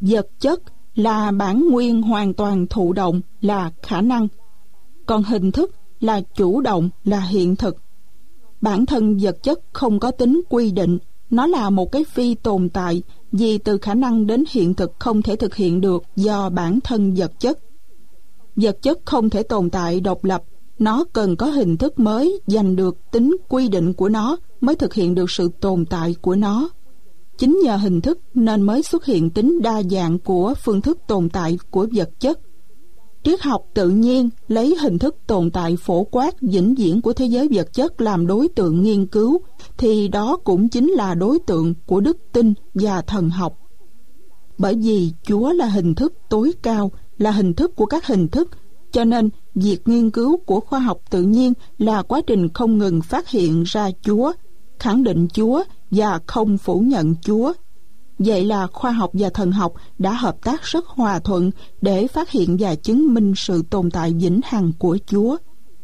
Vật chất là bản nguyên hoàn toàn thụ động, là khả năng, còn hình thức là chủ động, là hiện thực. Bản thân vật chất không có tính quy định, nó là một cái phi tồn tại, vì từ khả năng đến hiện thực không thể thực hiện được do bản thân vật chất. Vật chất không thể tồn tại độc lập, nó cần có hình thức mới giành được tính quy định của nó mới thực hiện được sự tồn tại của nó. Chính nhờ hình thức nên mới xuất hiện tính đa dạng của phương thức tồn tại của vật chất. Triết học tự nhiên lấy hình thức tồn tại phổ quát vĩnh viễn của thế giới vật chất làm đối tượng nghiên cứu, thì đó cũng chính là đối tượng của đức tin và thần học. Bởi vì Chúa là hình thức tối cao, là hình thức của các hình thức, cho nên việc nghiên cứu của khoa học tự nhiên là quá trình không ngừng phát hiện ra Chúa, khẳng định Chúa và không phủ nhận Chúa. Vậy là khoa học và thần học đã hợp tác rất hòa thuận để phát hiện và chứng minh sự tồn tại vĩnh hằng của Chúa.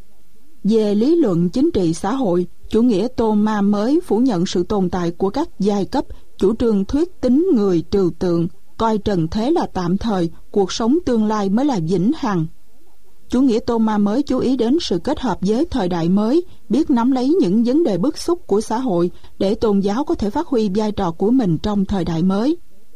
Về lý luận chính trị xã hội, chủ nghĩa Tô Ma mới phủ nhận sự tồn tại của các giai cấp, chủ trương thuyết tính người trừu tượng, coi trần thế là tạm thời, cuộc sống tương lai mới là vĩnh hằng. Chủ nghĩa Tô Ma mới chú ý đến sự kết hợp với thời đại mới, biết nắm lấy những vấn đề bức xúc của xã hội để tôn giáo có thể phát huy vai trò của mình trong thời đại mới.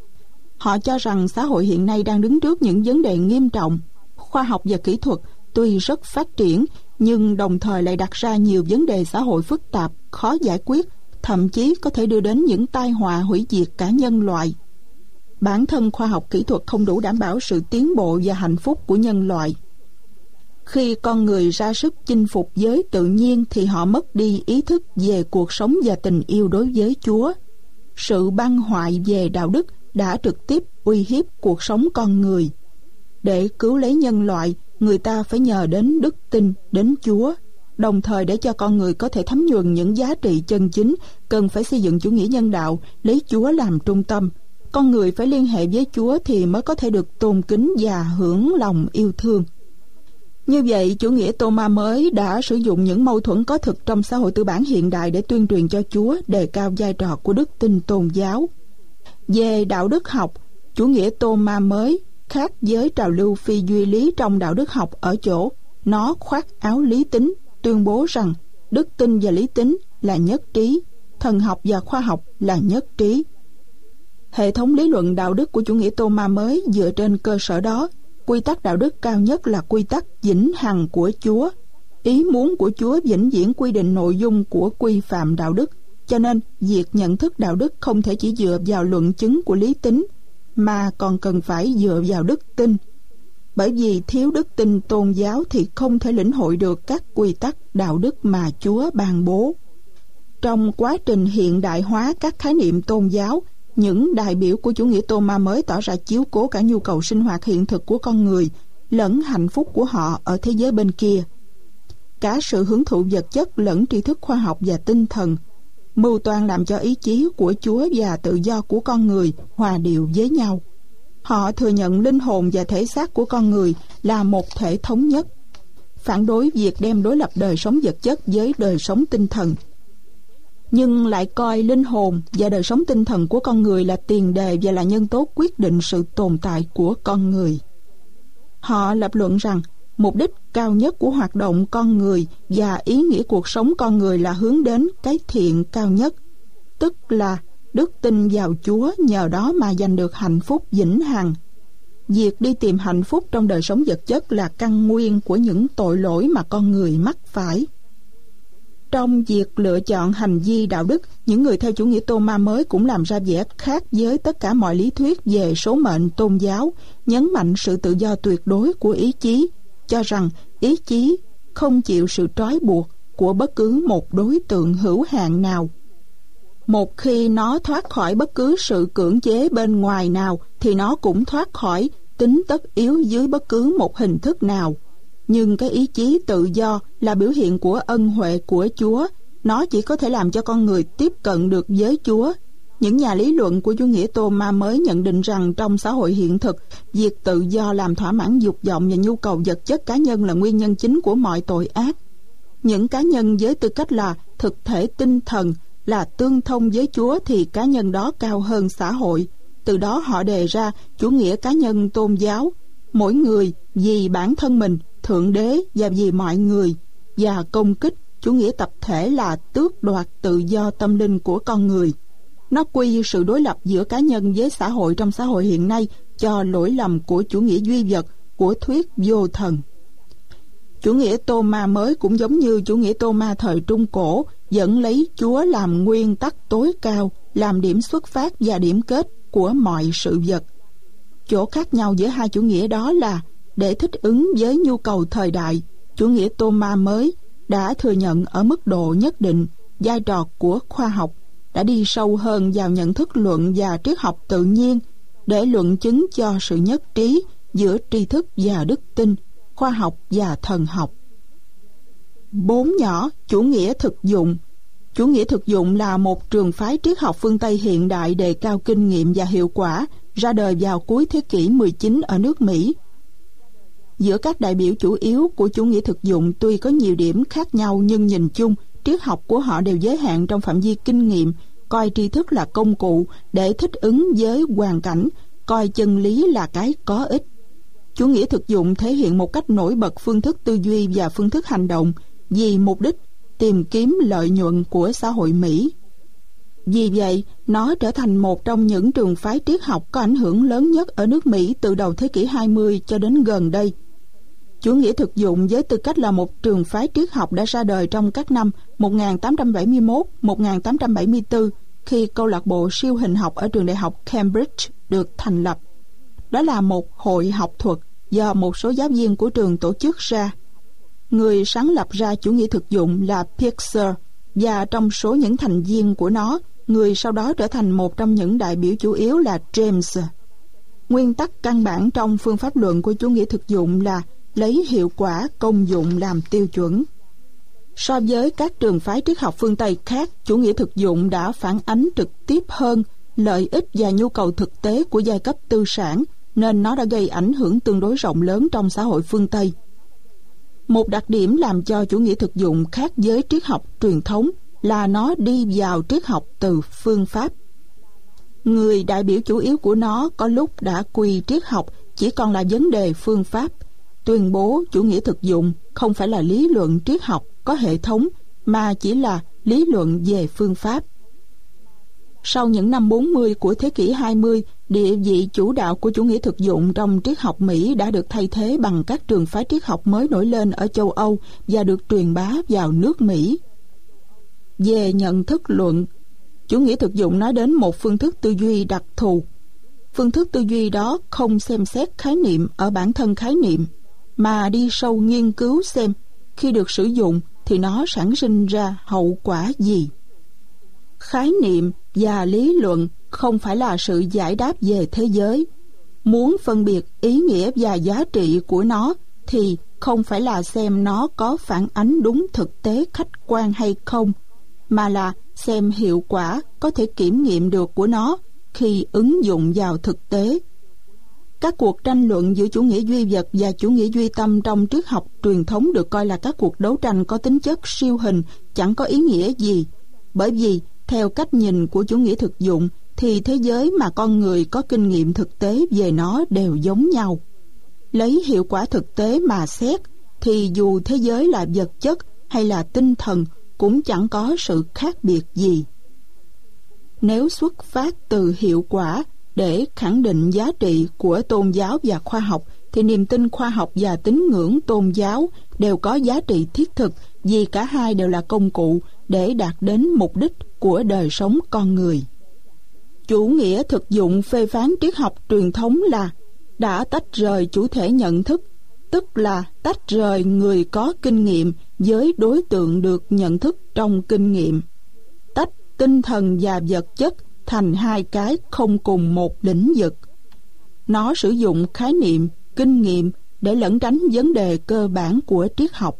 Họ cho rằng xã hội hiện nay đang đứng trước những vấn đề nghiêm trọng. Khoa học và kỹ thuật tuy rất phát triển, nhưng đồng thời lại đặt ra nhiều vấn đề xã hội phức tạp, khó giải quyết, thậm chí có thể đưa đến những tai họa hủy diệt cả nhân loại. Bản thân khoa học kỹ thuật không đủ đảm bảo sự tiến bộ và hạnh phúc của nhân loại. Khi con người ra sức chinh phục giới tự nhiên thì họ mất đi ý thức về cuộc sống và tình yêu đối với Chúa. Sự băng hoại về đạo đức đã trực tiếp uy hiếp cuộc sống con người. Để cứu lấy nhân loại, người ta phải nhờ đến đức tin, đến Chúa. Đồng thời để cho con người có thể thấm nhuần những giá trị chân chính, cần phải xây dựng chủ nghĩa nhân đạo, lấy Chúa làm trung tâm. Con người phải liên hệ với Chúa thì mới có thể được tôn kính và hưởng lòng yêu thương. Như vậy, chủ nghĩa Tô Ma mới đã sử dụng những mâu thuẫn có thực trong xã hội tư bản hiện đại để tuyên truyền cho Chúa, đề cao vai trò của đức tin tôn giáo. Về đạo đức học, chủ nghĩa Tô Ma mới khác với trào lưu phi duy lý trong đạo đức học ở chỗ nó khoác áo lý tính, tuyên bố rằng đức tin và lý tính là nhất trí, thần học và khoa học là nhất trí. Hệ thống lý luận đạo đức của chủ nghĩa Tô Ma mới dựa trên cơ sở đó. Quy tắc đạo đức cao nhất là quy tắc vĩnh hằng của Chúa. Ý muốn của Chúa vĩnh viễn quy định nội dung của quy phạm đạo đức, cho nên việc nhận thức đạo đức không thể chỉ dựa vào luận chứng của lý tính, mà còn cần phải dựa vào đức tin. Bởi vì thiếu đức tin tôn giáo thì không thể lĩnh hội được các quy tắc đạo đức mà Chúa ban bố. Trong quá trình hiện đại hóa các khái niệm tôn giáo, những đại biểu của chủ nghĩa Tô Ma mới tỏ ra chiếu cố cả nhu cầu sinh hoạt hiện thực của con người lẫn hạnh phúc của họ ở thế giới bên kia. Cả sự hưởng thụ vật chất lẫn tri thức khoa học và tinh thần, mưu toan làm cho ý chí của Chúa và tự do của con người hòa điệu với nhau. Họ thừa nhận linh hồn và thể xác của con người là một thể thống nhất, phản đối việc đem đối lập đời sống vật chất với đời sống tinh thần, nhưng lại coi linh hồn và đời sống tinh thần của con người là tiền đề và là nhân tố quyết định sự tồn tại của con người. Họ lập luận rằng mục đích cao nhất của hoạt động con người và ý nghĩa cuộc sống con người là hướng đến cái thiện cao nhất, tức là đức tin vào Chúa, nhờ đó mà giành được hạnh phúc vĩnh hằng. Việc đi tìm hạnh phúc trong đời sống vật chất là căn nguyên của những tội lỗi mà con người mắc phải. Trong việc lựa chọn hành vi đạo đức, những người theo chủ nghĩa Tô Ma mới cũng làm ra vẻ khác với tất cả mọi lý thuyết về số mệnh tôn giáo, nhấn mạnh sự tự do tuyệt đối của ý chí, cho rằng ý chí không chịu sự trói buộc của bất cứ một đối tượng hữu hạn nào. Một khi nó thoát khỏi bất cứ sự cưỡng chế bên ngoài nào, thì nó cũng thoát khỏi tính tất yếu dưới bất cứ một hình thức nào. Nhưng cái ý chí tự do là biểu hiện của ân huệ của Chúa. Nó chỉ có thể làm cho con người tiếp cận được với Chúa. Những nhà lý luận của chủ nghĩa Tô Ma mới nhận định rằng trong xã hội hiện thực, việc tự do làm thỏa mãn dục vọng và nhu cầu vật chất cá nhân là nguyên nhân chính của mọi tội ác. Những cá nhân với tư cách là thực thể tinh thần, là tương thông với Chúa, thì cá nhân đó cao hơn xã hội. từ đó họ đề ra chủ nghĩa cá nhân tôn giáo, mỗi người vì bản thân mình, thượng đế và vì mọi người, và công kích chủ nghĩa tập thể là tước đoạt tự do tâm linh của con người. Nó quy sự đối lập giữa cá nhân với xã hội trong xã hội hiện nay cho lỗi lầm của chủ nghĩa duy vật, của thuyết vô thần. Chủ nghĩa Tô Ma mới cũng giống như chủ nghĩa Tô Ma thời Trung Cổ, vẫn lấy Chúa làm nguyên tắc tối cao, làm điểm xuất phát và điểm kết của mọi sự vật. Chỗ khác nhau giữa hai chủ nghĩa đó là, để thích ứng với nhu cầu thời đại, chủ nghĩa Tô Ma mới đã thừa nhận ở mức độ nhất định vai trò của khoa học, đã đi sâu hơn vào nhận thức luận và triết học tự nhiên để luận chứng cho sự nhất trí giữa tri thức và đức tin, khoa học và thần học. 4 nhỏ, chủ nghĩa thực dụng. Chủ nghĩa thực dụng là một trường phái triết học phương Tây hiện đại đề cao kinh nghiệm và hiệu quả, ra đời vào cuối thế kỷ 19 ở nước Mỹ. Giữa các đại biểu chủ yếu của chủ nghĩa thực dụng tuy có nhiều điểm khác nhau, nhưng nhìn chung, triết học của họ đều giới hạn trong phạm vi kinh nghiệm, coi tri thức là công cụ để thích ứng với hoàn cảnh, coi chân lý là cái có ích. Chủ nghĩa thực dụng thể hiện một cách nổi bật phương thức tư duy và phương thức hành động vì mục đích tìm kiếm lợi nhuận của xã hội Mỹ. Vì vậy, nó trở thành một trong những trường phái triết học có ảnh hưởng lớn nhất ở nước Mỹ từ đầu thế kỷ 20 cho đến gần đây. Chủ nghĩa thực dụng với tư cách là một trường phái triết học đã ra đời trong các năm 1871-1874 khi câu lạc bộ siêu hình học ở trường đại học Cambridge được thành lập. Đó là một hội học thuật do một số giáo viên của trường tổ chức ra. Người sáng lập ra chủ nghĩa thực dụng là Piaget, và trong số những thành viên của nó, người sau đó trở thành một trong những đại biểu chủ yếu là James. Nguyên tắc căn bản trong phương pháp luận của chủ nghĩa thực dụng là lấy hiệu quả công dụng làm tiêu chuẩn. So với các trường phái triết học phương Tây khác, chủ nghĩa thực dụng đã phản ánh trực tiếp hơn lợi ích và nhu cầu thực tế của giai cấp tư sản, nên nó đã gây ảnh hưởng tương đối rộng lớn trong xã hội phương Tây. Một đặc điểm làm cho chủ nghĩa thực dụng khác với triết học truyền thống là nó đi vào triết học từ phương pháp. Người đại biểu chủ yếu của nó có lúc đã quy triết học chỉ còn là vấn đề phương pháp, tuyên bố chủ nghĩa thực dụng không phải là lý luận triết học có hệ thống, mà chỉ là lý luận về phương pháp. Sau những năm 40 của thế kỷ 20, địa vị chủ đạo của chủ nghĩa thực dụng trong triết học Mỹ đã được thay thế bằng các trường phái triết học mới nổi lên ở châu Âu và được truyền bá vào nước Mỹ. Về nhận thức luận, chủ nghĩa thực dụng nói đến một phương thức tư duy đặc thù. Phương thức tư duy đó không xem xét khái niệm ở bản thân khái niệm, mà đi sâu nghiên cứu xem khi được sử dụng thì nó sản sinh ra hậu quả gì. Khái niệm và lý luận không phải là sự giải đáp về thế giới. Muốn phân biệt ý nghĩa và giá trị của nó thì không phải là xem nó có phản ánh đúng thực tế khách quan hay không, mà là xem hiệu quả có thể kiểm nghiệm được của nó khi ứng dụng vào thực tế. Các cuộc tranh luận giữa chủ nghĩa duy vật và chủ nghĩa duy tâm trong triết học truyền thống được coi là các cuộc đấu tranh có tính chất siêu hình, chẳng có ý nghĩa gì, bởi vì theo cách nhìn của chủ nghĩa thực dụng thì thế giới mà con người có kinh nghiệm thực tế về nó đều giống nhau. Lấy hiệu quả thực tế mà xét thì dù thế giới là vật chất hay là tinh thần cũng chẳng có sự khác biệt gì. Nếu xuất phát từ hiệu quả để khẳng định giá trị của tôn giáo và khoa học thì niềm tin khoa học và tín ngưỡng tôn giáo đều có giá trị thiết thực, vì cả hai đều là công cụ để đạt đến mục đích của đời sống con người. Chủ nghĩa thực dụng phê phán triết học truyền thống là đã tách rời chủ thể nhận thức, tức là tách rời người có kinh nghiệm với đối tượng được nhận thức trong kinh nghiệm, tách tinh thần và vật chất thành hai cái không cùng một lĩnh vực. Nó sử dụng khái niệm, kinh nghiệm để lẩn tránh vấn đề cơ bản của triết học.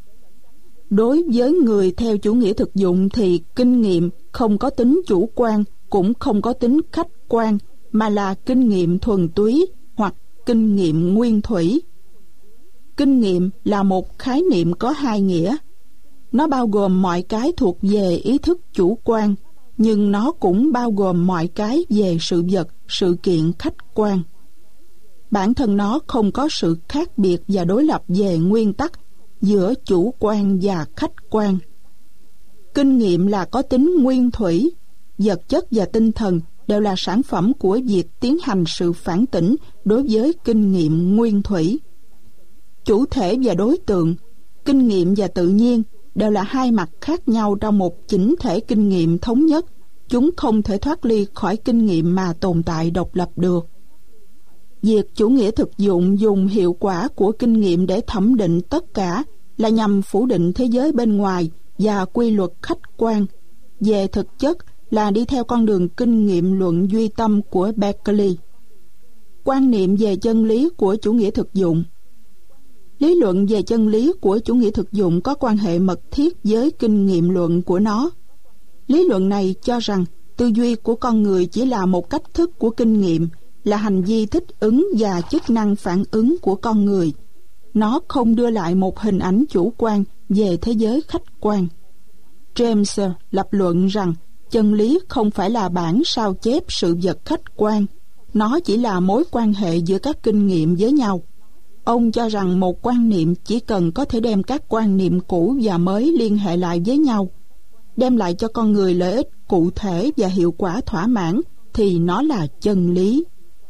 Đối với người theo chủ nghĩa thực dụng thì kinh nghiệm không có tính chủ quan, cũng không có tính khách quan, mà là kinh nghiệm thuần túy hoặc kinh nghiệm nguyên thủy. Kinh nghiệm là một khái niệm có hai nghĩa. Nó bao gồm mọi cái thuộc về ý thức chủ quan nhưng nó cũng bao gồm mọi cái về sự vật, sự kiện khách quan. Bản thân nó không có sự khác biệt và đối lập về nguyên tắc giữa chủ quan và khách quan. Kinh nghiệm là có tính nguyên thủy, vật chất và tinh thần đều là sản phẩm của việc tiến hành sự phản tỉnh đối với kinh nghiệm nguyên thủy. Chủ thể và đối tượng, kinh nghiệm và tự nhiên đều là hai mặt khác nhau trong một chỉnh thể kinh nghiệm thống nhất. Chúng không thể thoát ly khỏi kinh nghiệm mà tồn tại độc lập được. Việc chủ nghĩa thực dụng dùng hiệu quả của kinh nghiệm để thẩm định tất cả là nhằm phủ định thế giới bên ngoài và quy luật khách quan. Về thực chất là đi theo con đường kinh nghiệm luận duy tâm của Berkeley. Quan niệm về chân lý của chủ nghĩa thực dụng. Lý luận về chân lý của chủ nghĩa thực dụng có quan hệ mật thiết với kinh nghiệm luận của nó. Lý luận này cho rằng tư duy của con người chỉ là một cách thức của kinh nghiệm, là hành vi thích ứng và chức năng phản ứng của con người. Nó không đưa lại một hình ảnh chủ quan về thế giới khách quan. James lập luận rằng chân lý không phải là bản sao chép sự vật khách quan, nó chỉ là mối quan hệ giữa các kinh nghiệm với nhau. Ông cho rằng một quan niệm chỉ cần có thể đem các quan niệm cũ và mới liên hệ lại với nhau, đem lại cho con người lợi ích cụ thể và hiệu quả thỏa mãn, thì nó là chân lý.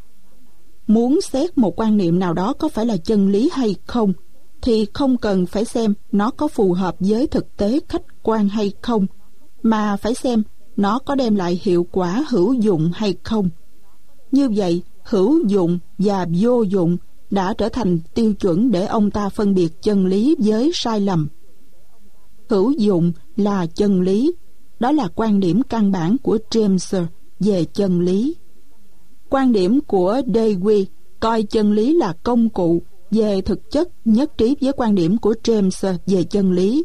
Muốn xét một quan niệm nào đó có phải là chân lý hay không, thì không cần phải xem nó có phù hợp với thực tế khách quan hay không, mà phải xem nó có đem lại hiệu quả hữu dụng hay không. Như vậy, hữu dụng và vô dụng đã trở thành tiêu chuẩn để ông ta phân biệt chân lý với sai lầm. Hữu dụng là chân lý, đó là quan điểm căn bản của James về chân lý. Quan điểm của Dewey coi chân lý là công cụ, về thực chất nhất trí với quan điểm của James về chân lý.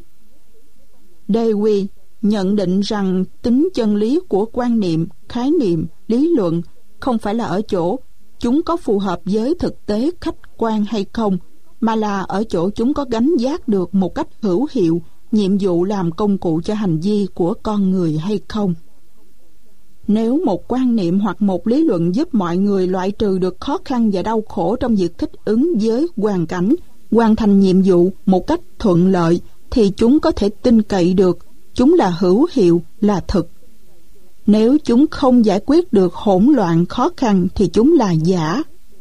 Dewey nhận định rằng tính chân lý của quan niệm, khái niệm, lý luận không phải là ở chỗ chúng có phù hợp với thực tế khách quan hay không, mà là ở chỗ chúng có gánh vác được một cách hữu hiệu nhiệm vụ làm công cụ cho hành vi của con người hay không. Nếu một quan niệm hoặc một lý luận giúp mọi người loại trừ được khó khăn và đau khổ trong việc thích ứng với hoàn cảnh, hoàn thành nhiệm vụ một cách thuận lợi, thì chúng có thể tin cậy được, chúng là hữu hiệu, là thực. Nếu chúng không giải quyết được hỗn loạn khó khăn thì chúng là giả.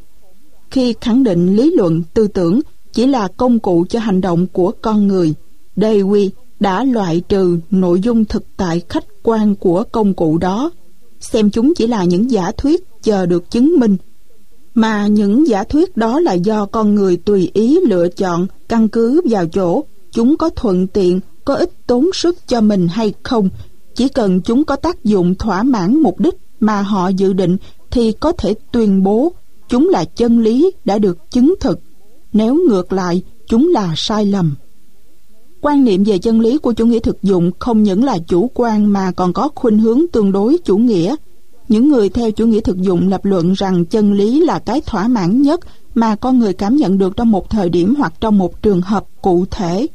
Khi khẳng định lý luận tư tưởng chỉ là công cụ cho hành động của con người, Dewey đã loại trừ nội dung thực tại khách quan của công cụ đó, xem chúng chỉ là những giả thuyết chờ được chứng minh, mà những giả thuyết đó là do con người tùy ý lựa chọn căn cứ vào chỗ chúng có thuận tiện, có ít tốn sức cho mình hay không. Chỉ cần chúng có tác dụng thỏa mãn mục đích mà họ dự định thì có thể tuyên bố chúng là chân lý đã được chứng thực. Nếu ngược lại, chúng là sai lầm. Quan niệm về chân lý của chủ nghĩa thực dụng không những là chủ quan mà còn có khuynh hướng tương đối chủ nghĩa. Những người theo chủ nghĩa thực dụng lập luận rằng chân lý là cái thỏa mãn nhất mà con người cảm nhận được trong một thời điểm hoặc trong một trường hợp cụ thể.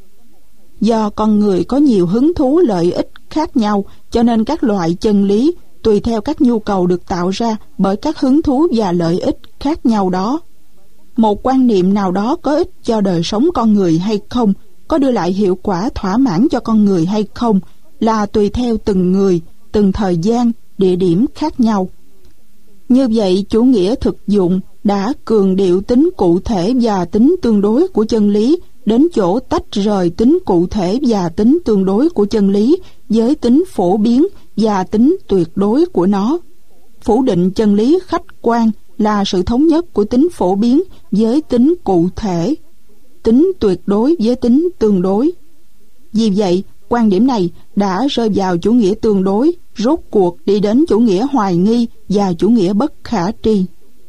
Do con người có nhiều hứng thú lợi ích khác nhau, cho nên các loại chân lý tùy theo các nhu cầu được tạo ra bởi các hứng thú và lợi ích khác nhau đó. Một quan niệm nào đó có ích cho đời sống con người hay không, có đưa lại hiệu quả thỏa mãn cho con người hay không, là tùy theo từng người, từng thời gian, địa điểm khác nhau. Như vậy, chủ nghĩa thực dụng đã cường điệu tính cụ thể và tính tương đối của chân lý, đến chỗ tách rời tính cụ thể và tính tương đối của chân lý với tính phổ biến và tính tuyệt đối của nó. Phủ định chân lý khách quan là sự thống nhất của tính phổ biến với tính cụ thể, tính tuyệt đối với tính tương đối. Vì vậy, quan điểm này đã rơi vào chủ nghĩa tương đối, rốt cuộc đi đến chủ nghĩa hoài nghi và chủ nghĩa bất khả tri.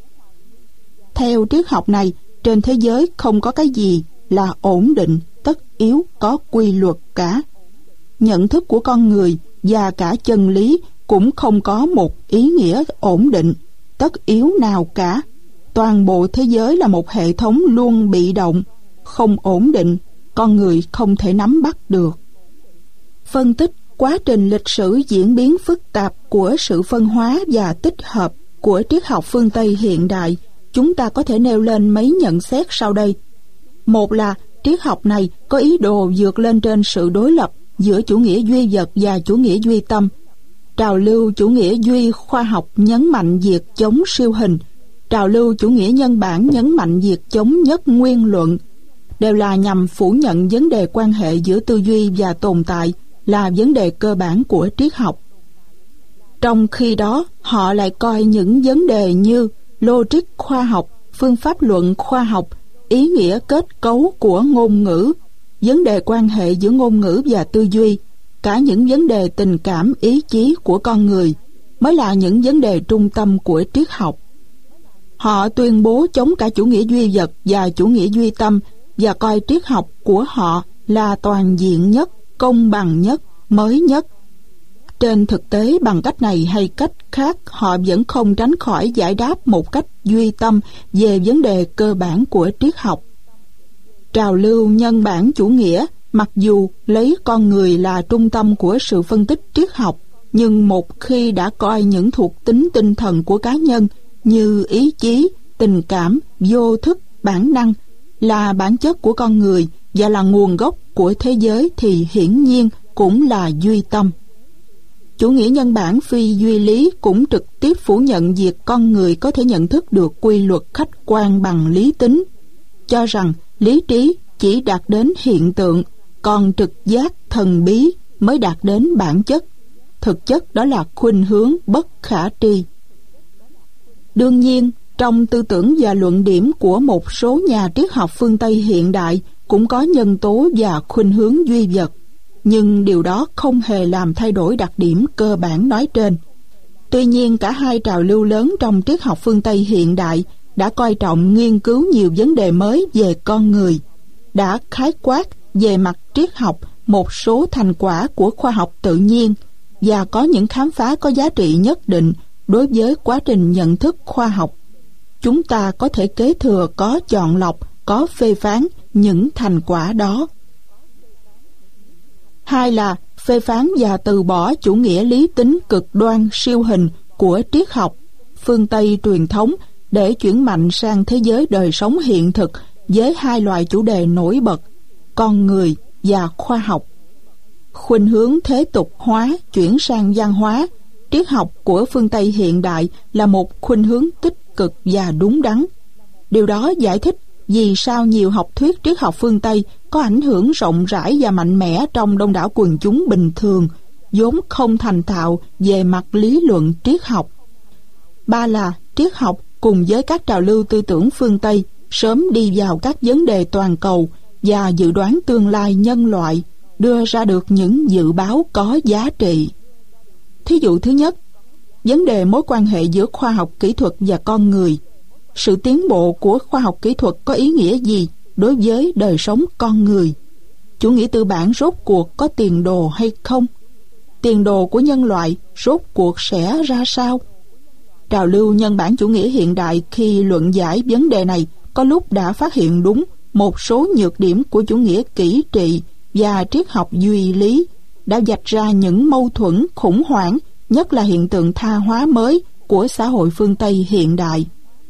Theo triết học này, trên thế giới không có cái gì là ổn định, tất yếu có quy luật cả. Nhận thức của con người và cả chân lý cũng không có một ý nghĩa ổn định, tất yếu nào cả. Toàn bộ thế giới là một hệ thống luôn bị động, không ổn định, con người không thể nắm bắt được. Phân tích quá trình lịch sử diễn biến phức tạp của sự phân hóa và tích hợp của triết học phương Tây hiện đại, chúng ta có thể nêu lên mấy nhận xét sau đây. Một là triết học này có ý đồ vượt lên trên sự đối lập giữa chủ nghĩa duy vật và chủ nghĩa duy tâm. Trào lưu chủ nghĩa duy khoa học nhấn mạnh việc chống siêu hình, trào lưu chủ nghĩa nhân bản nhấn mạnh việc chống nhất nguyên luận, đều là nhằm phủ nhận vấn đề quan hệ giữa tư duy và tồn tại là vấn đề cơ bản của triết học. Trong khi đó, họ lại coi những vấn đề như logic khoa học, phương pháp luận khoa học, ý nghĩa kết cấu của ngôn ngữ, vấn đề quan hệ giữa ngôn ngữ và tư duy, cả những vấn đề tình cảm ý chí của con người mới là những vấn đề trung tâm của triết học. Họ tuyên bố chống cả chủ nghĩa duy vật và chủ nghĩa duy tâm và coi triết học của họ là toàn diện nhất, công bằng nhất, mới nhất. Trên thực tế, bằng cách này hay cách khác, họ vẫn không tránh khỏi giải đáp một cách duy tâm về vấn đề cơ bản của triết học. Trào lưu nhân bản chủ nghĩa, mặc dù lấy con người là trung tâm của sự phân tích triết học, nhưng một khi đã coi những thuộc tính tinh thần của cá nhân như ý chí, tình cảm, vô thức, bản năng là bản chất của con người và là nguồn gốc của thế giới thì hiển nhiên cũng là duy tâm. Chủ nghĩa nhân bản phi duy lý cũng trực tiếp phủ nhận việc con người có thể nhận thức được quy luật khách quan bằng lý tính, cho rằng lý trí chỉ đạt đến hiện tượng, còn trực giác thần bí mới đạt đến bản chất. Thực chất đó là khuynh hướng bất khả tri. Đương nhiên, trong tư tưởng và luận điểm của một số nhà triết học phương Tây hiện đại cũng có nhân tố và khuynh hướng duy vật, nhưng điều đó không hề làm thay đổi đặc điểm cơ bản nói trên. Tuy nhiên, cả hai trào lưu lớn trong triết học phương Tây hiện đại đã coi trọng nghiên cứu nhiều vấn đề mới về con người, đã khái quát về mặt triết học một số thành quả của khoa học tự nhiên và có những khám phá có giá trị nhất định đối với quá trình nhận thức khoa học. Chúng ta có thể kế thừa có chọn lọc, có phê phán những thành quả đó. Hai là phê phán và từ bỏ chủ nghĩa lý tính cực đoan siêu hình của triết học phương Tây truyền thống để chuyển mạnh sang thế giới đời sống hiện thực với hai loại chủ đề nổi bật, con người và khoa học. Khuynh hướng thế tục hóa chuyển sang văn hóa, triết học của phương Tây hiện đại là một khuynh hướng tích cực và đúng đắn. Điều đó giải thích vì sao nhiều học thuyết triết học phương Tây có ảnh hưởng rộng rãi và mạnh mẽ trong đông đảo quần chúng bình thường, vốn không thành thạo về mặt lý luận triết học. Ba là triết học cùng với các trào lưu tư tưởng phương Tây sớm đi vào các vấn đề toàn cầu và dự đoán tương lai nhân loại, đưa ra được những dự báo có giá trị. Thí dụ thứ nhất, vấn đề mối quan hệ giữa khoa học kỹ thuật và con người. Sự tiến bộ của khoa học kỹ thuật có ý nghĩa gì đối với đời sống con người? Chủ nghĩa tư bản rốt cuộc có tiền đồ hay không? Tiền đồ của nhân loại rốt cuộc sẽ ra sao? Trào lưu nhân bản chủ nghĩa hiện đại khi luận giải vấn đề này có lúc đã phát hiện đúng một số nhược điểm của chủ nghĩa kỹ trị và triết học duy lý, đã vạch ra những mâu thuẫn khủng hoảng, nhất là hiện tượng tha hóa mới của xã hội phương Tây hiện đại.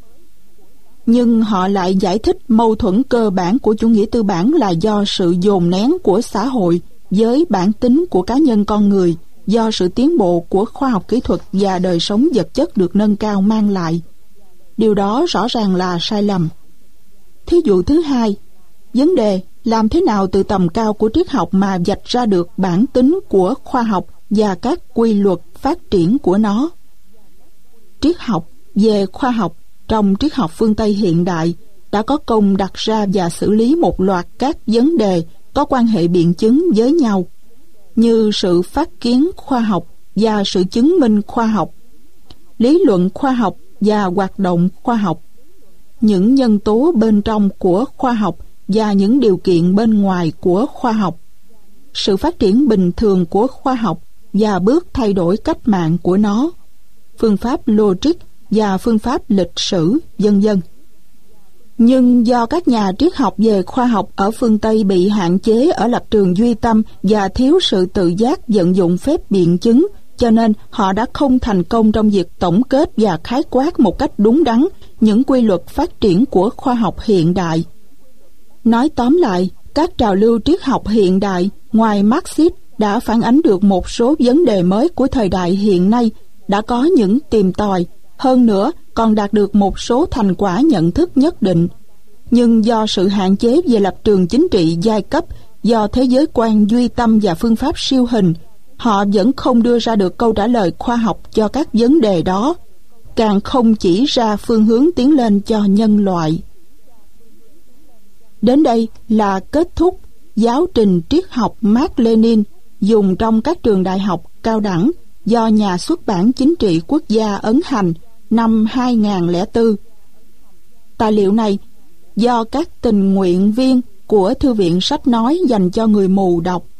Nhưng họ lại giải thích mâu thuẫn cơ bản của chủ nghĩa tư bản là do sự dồn nén của xã hội với bản tính của cá nhân con người, do sự tiến bộ của khoa học kỹ thuật và đời sống vật chất được nâng cao mang lại. Điều đó rõ ràng là sai lầm. Thí dụ thứ hai, vấn đề làm thế nào từ tầm cao của triết học mà vạch ra được bản tính của khoa học và các quy luật phát triển của nó. Triết học về khoa học trong triết học phương Tây hiện đại đã có công đặt ra và xử lý một loạt các vấn đề có quan hệ biện chứng với nhau, như sự phát kiến khoa học và sự chứng minh khoa học, lý luận khoa học và hoạt động khoa học, những nhân tố bên trong của khoa học và những điều kiện bên ngoài của khoa học, sự phát triển bình thường của khoa học và bước thay đổi cách mạng của nó, phương pháp logic và phương pháp lịch sử, vân vân. Nhưng do các nhà triết học về khoa học ở phương Tây bị hạn chế ở lập trường duy tâm và thiếu sự tự giác vận dụng phép biện chứng, cho nên họ đã không thành công trong việc tổng kết và khái quát một cách đúng đắn những quy luật phát triển của khoa học hiện đại. Nói tóm lại, các trào lưu triết học hiện đại ngoài Marxist đã phản ánh được một số vấn đề mới của thời đại hiện nay, đã có những tìm tòi, hơn nữa còn đạt được một số thành quả nhận thức nhất định. Nhưng do sự hạn chế về lập trường chính trị giai cấp, do thế giới quan duy tâm và phương pháp siêu hình, họ vẫn không đưa ra được câu trả lời khoa học cho các vấn đề đó, càng không chỉ ra phương hướng tiến lên cho nhân loại. Đến đây là kết thúc giáo trình triết học Mác Lênin dùng trong các trường đại học cao đẳng do Nhà xuất bản Chính trị Quốc gia ấn hành năm 2004. Tài liệu này do các tình nguyện viên của Thư viện Sách Nói dành cho người mù đọc.